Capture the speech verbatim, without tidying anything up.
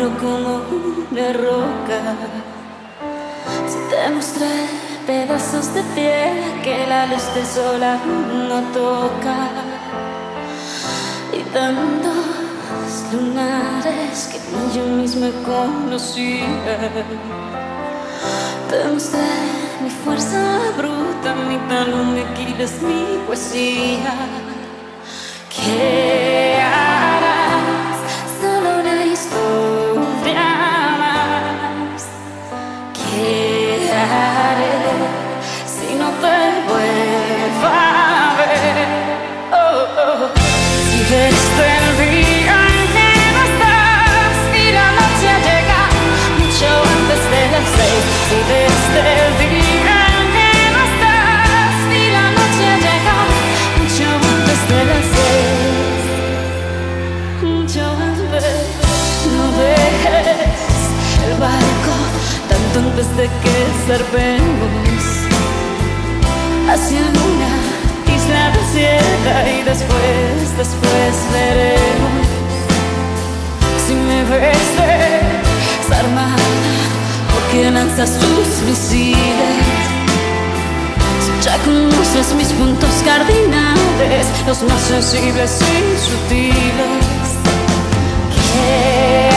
duro como una roca. Si te mostré pedazos de piel que la luz del sol aún no toca, y tantos lunares que ni yo misma conocía. Te mostré mi fuerza bruta, mi talón de Aquiles, mi poesía. ¿Qué harás? Solo una historia más. ¿Qué haré si no te vuelvo a ver? Oh, oh. Si desde el día en que no estás y la noche llega mucho antes de las seis, si desde el día en que no estás y la noche llega mucho antes de las seis, mucho antes, no dejes el barco tanto antes de que zarpemos hacia una isla desierta, y después, después veremos si me ves desarmada o quién lanza sus misiles. Si ya conoces mis puntos cardinales, los más sensibles y sutiles. ¿Qué